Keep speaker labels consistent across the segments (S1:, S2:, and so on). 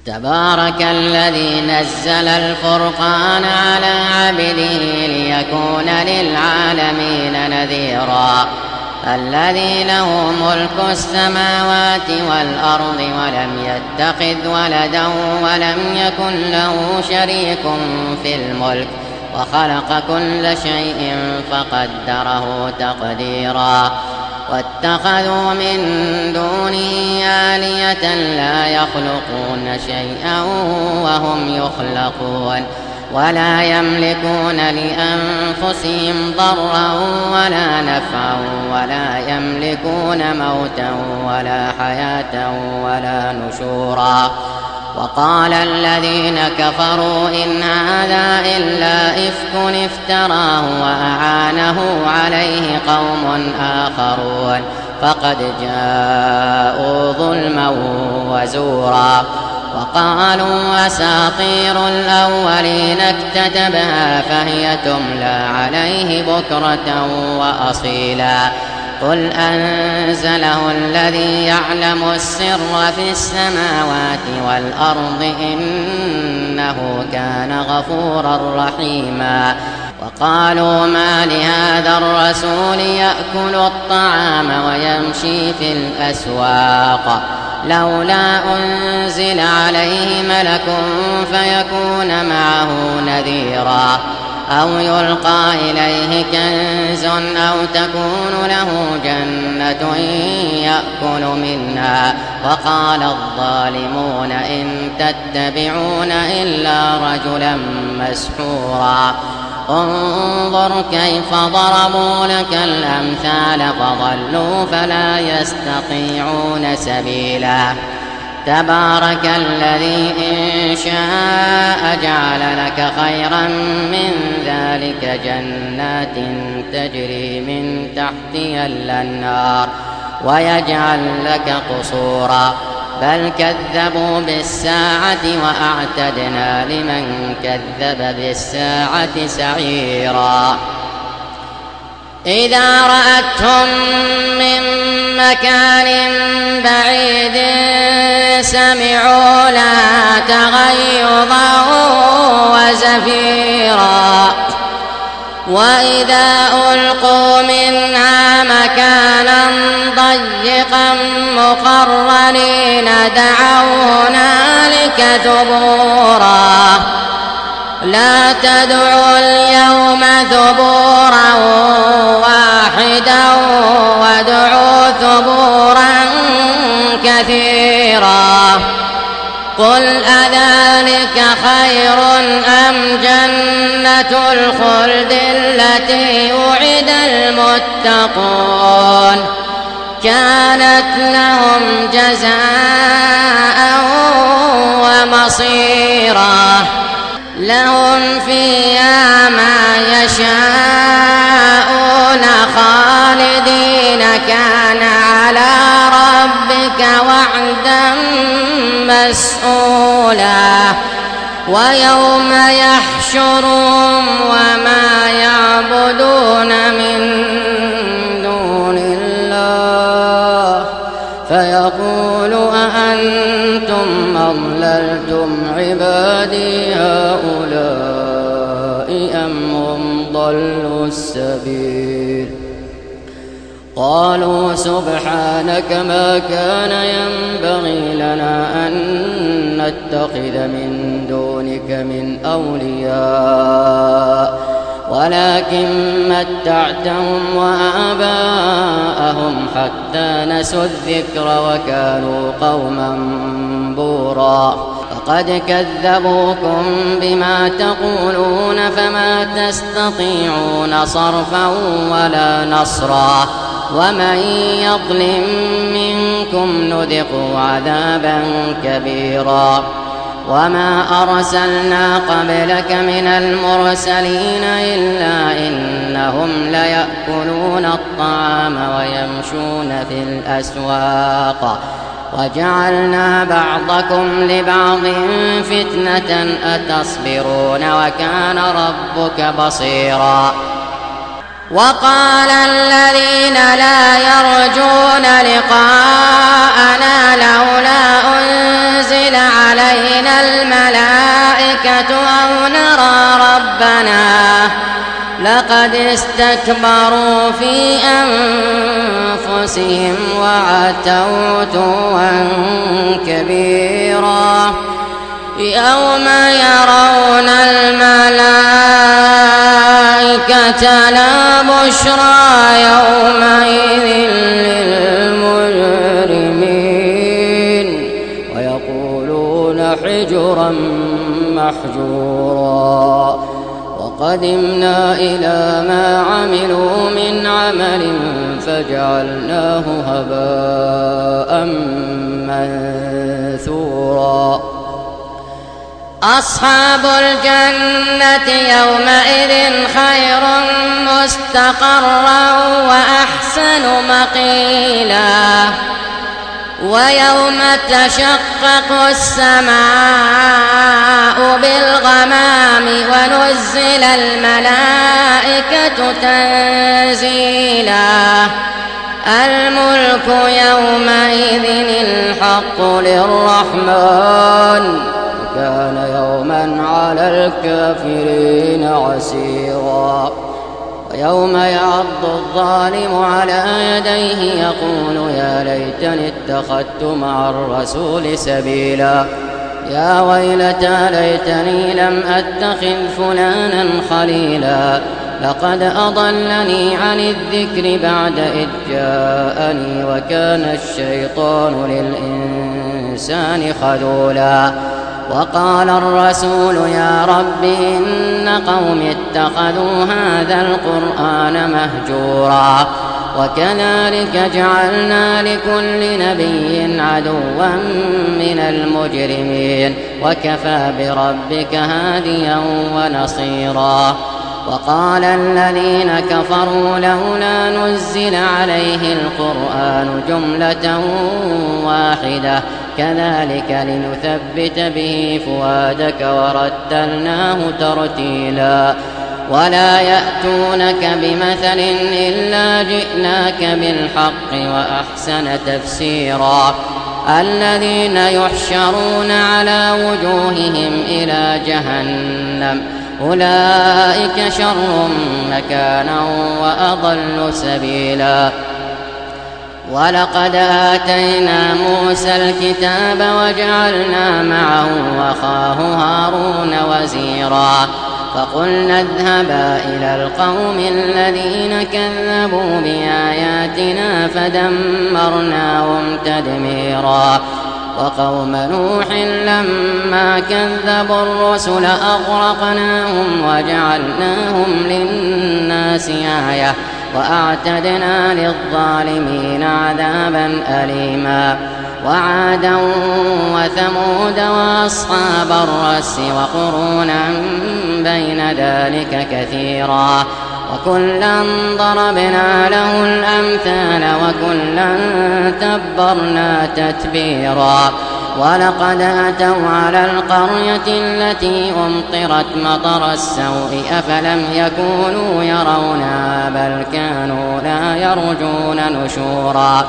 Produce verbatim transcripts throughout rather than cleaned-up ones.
S1: تبارك الذي نزل الفرقان على عبده ليكون للعالمين نذيرا الذي له ملك السماوات والأرض ولم يتخذ ولدا ولم يكن له شريك في الملك وخلق كل شيء فقدره تقديرا واتخذوا من دونه آلهة لا يخلقون شيئا وهم يخلقون ولا يملكون لأنفسهم ضرا ولا نفعا ولا يملكون موتا ولا حياة ولا نشورا وقال الذين كفروا إن هذا إلا إفك افتراه وأعانه عليه قوم آخرون فقد جاءوا ظلما وزورا وقالوا أساطير الأولين اكتتبها فهي تملى عليه بكرة وأصيلا قل أنزله الذي يعلم السر في السماوات والأرض إنه كان غفورا رحيما وقالوا ما لهذا الرسول يأكل الطعام ويمشي في الأسواق لولا أنزل عليه ملك فيكون معه نذيرا أو يلقى إليه كنز أو تكون له جنة يأكل منها وقال الظالمون إن تتبعون إلا رجلا مسحورا انظر كيف ضربوا لك الأمثال فضلوا فلا يستطيعون سبيلا تبارك الذي إن شاء جعل لك خيرا من ذلك جنات تجري من تحتها الأنهار ويجعل لك قصورا بل كذبوا بالساعة وأعتدنا لمن كذب بالساعة سعيرا إذا رأتهم من مكان بعيد سمعوا لها تغيظا وزفيرا وإذا ألقوا منها مكانا ضيقا مقرنين دعوا هنالك ثبورا لا تدعوا اليوم ثبورا واحدا وادعوا ثبورا كثيرا قل أذلك خير أم جنة الخلد التي وعد المتقون كانت لهم جزاء ومصيرا لهم فيها ما يشاءون خالدين كان على ربك وعدا مسئولا ويوم يحشرهم وما يعبدون من دون الله فيقول أأنتم أضللتم عبادي هؤلاء أم هم ضلوا السبيل قالوا سبحانك ما كان ينبغي لنا أن نتخذ من دونك من أولياء ولكن متعتهم وآباءهم حتى نسوا الذكر وكانوا قوما بورا فقد كذبوكم بما تقولون فما تستطيعون صرفا ولا نصرا ومن يظلم منكم نذقه عذابا كبيرا وما أرسلنا قبلك من المرسلين إلا إنهم ليأكلون الطعام ويمشون في الأسواق وجعلنا بعضكم لبعض فتنة أتصبرون وكان ربك بصيرا وقال الذين لا يرجون لقاءنا لولا أنزل علينا ربنا لقد استكبروا في أنفسهم وعتوا عتوا كبيرا يوم يرون الملائكة لا بشرى يومئذ للمجرمين ويقولون حجرا محجورا وقدمنا إلى ما عملوا من عمل فجعلناه هباء منثورا أصحاب الجنة يومئذ خير مستقرا وأحسن مقيلا ويوم تشقق السماء بالغمام ونزل الملائكة تنزيلا الملك يومئذ الحق للرحمن كان يوما على الكافرين عسيرا ويوم يعض الظالم على يديه يقول يا ليتني اتخذت مع الرسول سبيلا يا ويلتى ليتني لم أتخذ فلانا خليلا لقد أضلني عن الذكر بعد إذ جاءني وكان الشيطان للإنسان خذولا وقال الرسول يا رب إن قوم اتخذوا هذا القرآن مهجورا وكذلك جعلنا لكل نبي عدوا من المجرمين وكفى بربك هاديا ونصيرا وقال الذين كفروا لولا نزل عليه القرآن جملة واحدة كذلك لنثبت به فؤادك ورتلناه ترتيلا ولا يأتونك بمثل إلا جئناك بالحق وأحسن تفسيرا الذين يحشرون على وجوههم إلى جهنم أولئك شر مكانا وأضل سبيلا ولقد آتينا موسى الكتاب وجعلنا معه أخاه هارون وزيرا فقلنا اذهبا إلى القوم الذين كذبوا بآياتنا فدمرناهم تدميرا وقوم نوح لما كذبوا الرسل أغرقناهم وجعلناهم للناس آية وأعتدنا للظالمين عذابا أليما وعادا وثمود وأصحاب الرس وقرونا بين ذلك كثيرا وكلا ضربنا له الأمثال وكلا تبرنا تتبيرا ولقد أتوا على القرية التي أمطرت مطر السوء أفلم يكونوا يرونها بل كانوا لا يرجون نشورا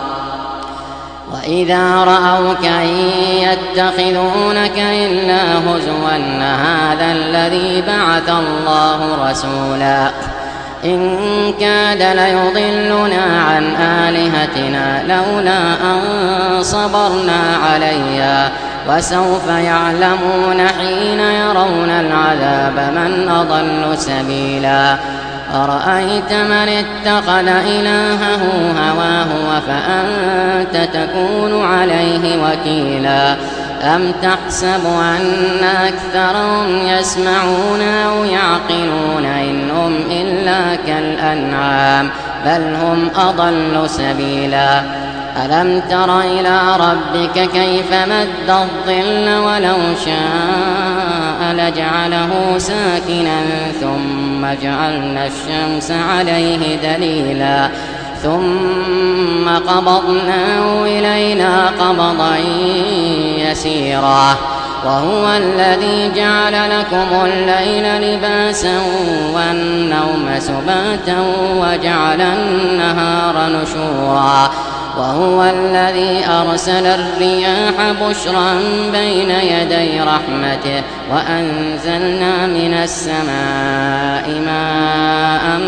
S1: وإذا رأوك إن يتخذونك إلا هزوا هذا الذي بعث الله رسولا إن كاد ليضلنا عن آلهتنا لولا أن صبرنا عليها وسوف يعلمون حين يرون العذاب من أضل سبيلا أرأيت من اتخذ إلهه هواه فأنت تكون عليه وكيلا أم تحسب أن أكثرهم يسمعون أو يعقلون إن هم إلا كالأنعام بل هم أضل سبيلا ألم تر إلى ربك كيف مد الظل ولو شاء لجعله ساكنا ثم جعلنا الشمس عليه دليلا ثم قبضناه إلينا قبضا يسيرا وهو الذي جعل لكم الليل لباسا والنوم سباتا وجعل النهار نشورا وهو الذي أرسل الرياح بشرا بين يدي رحمته وأنزلنا من السماء ماء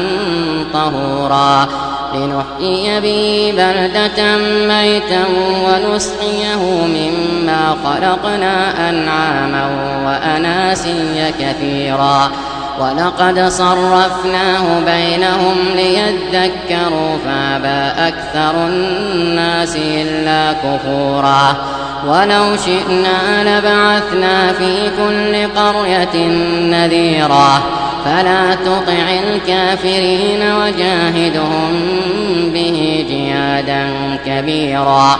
S1: طهورا لنحيي به بلدة ميتا ونسقيه مما خلقنا أنعاما وأناسيا كثيرا ولقد صرفناه بينهم ليذكروا فأبى أكثر الناس إلا كفورا ولو شئنا لبعثنا في كل قرية نذيرا فلا تطع الكافرين وجاهدهم به جهادا كبيرا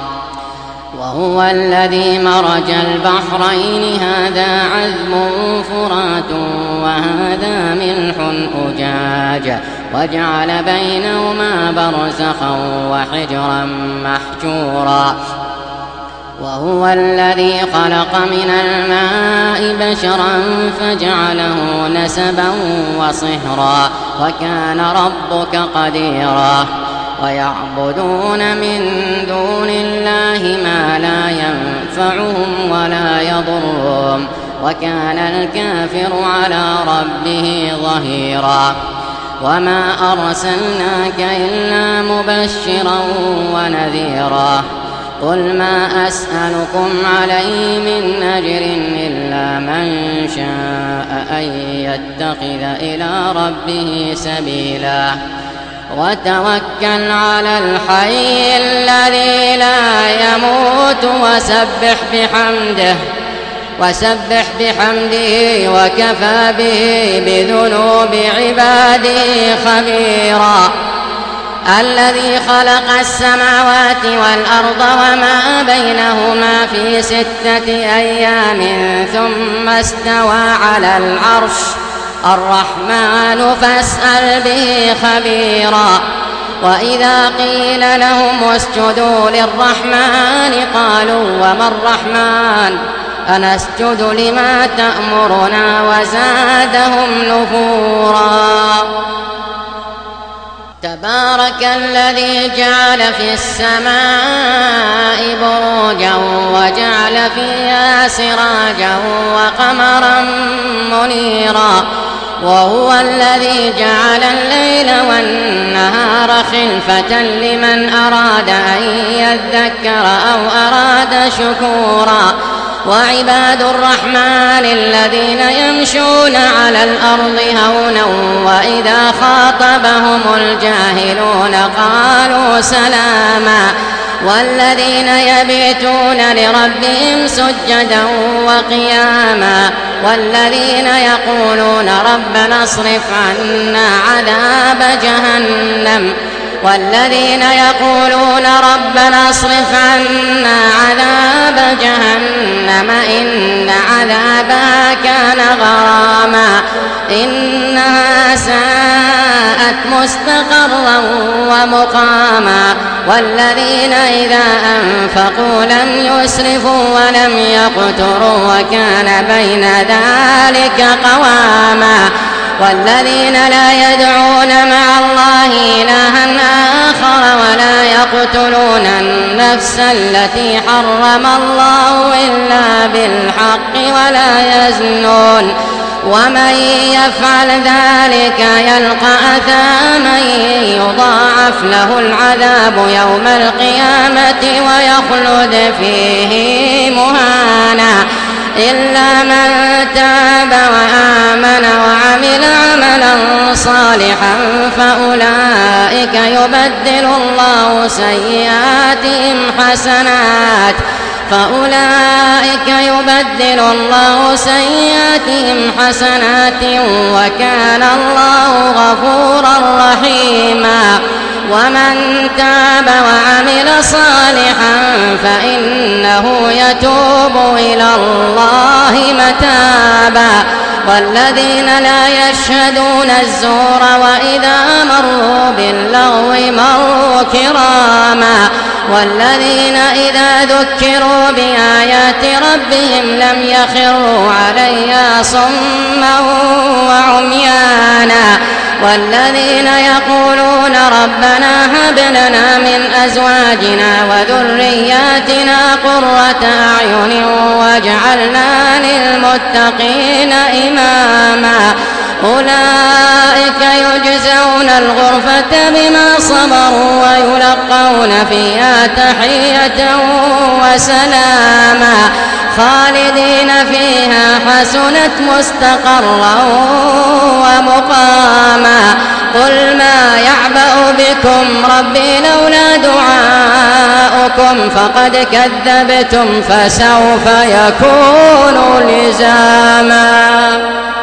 S1: وهو الذي مرج البحرين هذا عذب فرات وهذا ملح أجاج وجعل بينهما برزخا وحجرا محجورا وهو الذي خلق من الماء بشرا فجعله نسبا وصهرا وكان ربك قديرا ويعبدون من دون الله ما لا ينفعهم ولا يضرهم وكان الكافر على ربه ظهيرا وما أرسلناك إلا مبشرا ونذيرا قل ما أسألكم عليه من أجر إلا من شاء أن يتخذ إلى ربه سبيلا وتوكل على الحي الذي لا يموت وسبح بحمده وسبح بحمده وكفى به بذنوب عباده خبيرا الذي خلق السماوات والأرض وما بينهما في ستة أيام ثم استوى على العرش الرحمن فاسأل به خبيرا وإذا قيل لهم اسجدوا للرحمن قالوا وما الرحمن أنسجد لما تأمرنا وزادهم نفورا تبارك الذي جعل في السماء بروجا وجعل فيها سراجا وقمرا منيرا وهو الذي جعل الليل والنهار خلفة لمن أراد أن يذكر أو أراد شكورا وعباد الرحمن الذين يمشون على الأرض هونا وإذا خاطبهم الجاهلون قالوا سلاما والذين يبيتون لربهم سجدا وقياما والذين يقولون ربنا اصرف عنا عذاب جهنم والذين يقولون ربنا اصرف عنا عذاب جهنم إن عذابها كان غراما إنها ساءت مستقرا ومقاما والذين إذا أنفقوا لم يسرفوا ولم يقتروا وكان بين ذلك قواما والذين لا يدعون مع الله إلها آخر ولا يقتلون النفس التي حرم الله إلا بالحق ولا يزنون ومن يفعل ذلك يلقى أثاما يضاعف له العذاب يوم القيامة ويخلد فيه مهانا إلا من تاب وآمن وعمل عملا صالحا فأولئك يبدل الله سيئاتهم حسنات فأولئك يبدل الله سيئاتهم حسنات وكان الله غفورا رحيما ومن تاب وعمل صالحا فإنه يتوب إلى الله متابا والذين لا يشهدون الزور وإذا مروا باللغو مروا كراما والذين إذا ذكروا بآيات ربهم لم يخروا عليها صما وعميانا والذين يقولون ربنا هب لنا من أزواجنا وذرياتنا قرة أعين واجعلنا للمتقين إماما أولئك يجزون الغرفة بما صبروا ويلقون فيها تحية وسلاما خالدين فيها حسنت مستقرا ومقاما قل ما يعبأ بكم ربي لولا دعاؤكم فقد كذبتم فسوف يكون لزاما.